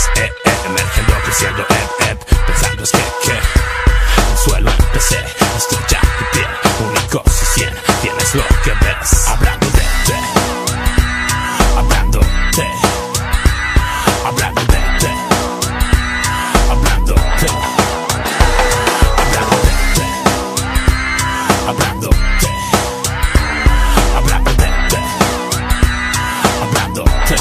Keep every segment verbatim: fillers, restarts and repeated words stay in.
eh, eh, emergiendo, creciendo, eh, eh, pensando es que, que el suelo empecé, estoy ya de pie, único si cien, tienes lo que ves, hablando de te, hablando de, hablando de te, hablando de, hablando de te, hablando de, hablando de te, hablando de.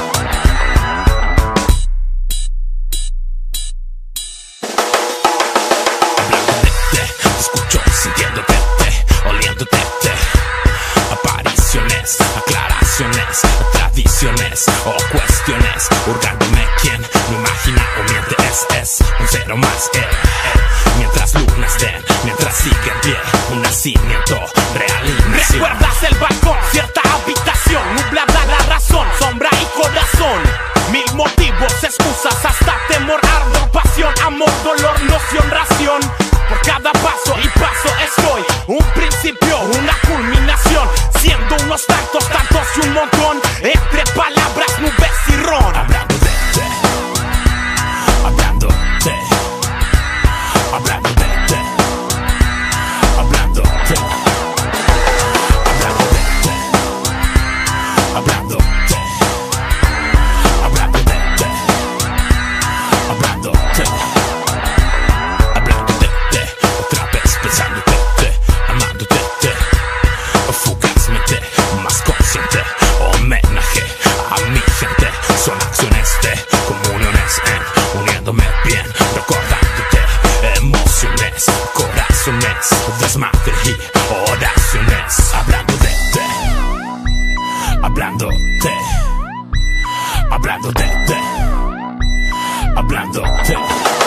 Sintiéndote, oliéndote, apariciones, aclaraciones, tradiciones o cuestiones, hurgándome quien no imagina o miente, es, es un cero más, eh, eh. Mientras lunas den, mientras sigue en pie, un nacimiento, realización. ¿Recuerdas el balcón? Cierta habitación, nublada la razón, sombra y corazón. Mil motivos, excusas, hasta temor, ardor, pasión, amor, dolor, noción, ración. Por cada paso y paso estoy, un principio, una culminación, siendo unos tantos, tantos y un montón, entre palabras, nubes y ron. Hablando de te, hablando de, hablando de te, hablando de, hablando de te, hablando de, hablando de te, hablando de. Otra vez pensándote, te, amándote, te, fugazmente, más consciente, homenaje a mi gente, son acciones de comuniones en uniéndome bien, recordándote, emociones, corazones, desmadre y oraciones, hablando de te, hablando de, hablando de te, hablando de.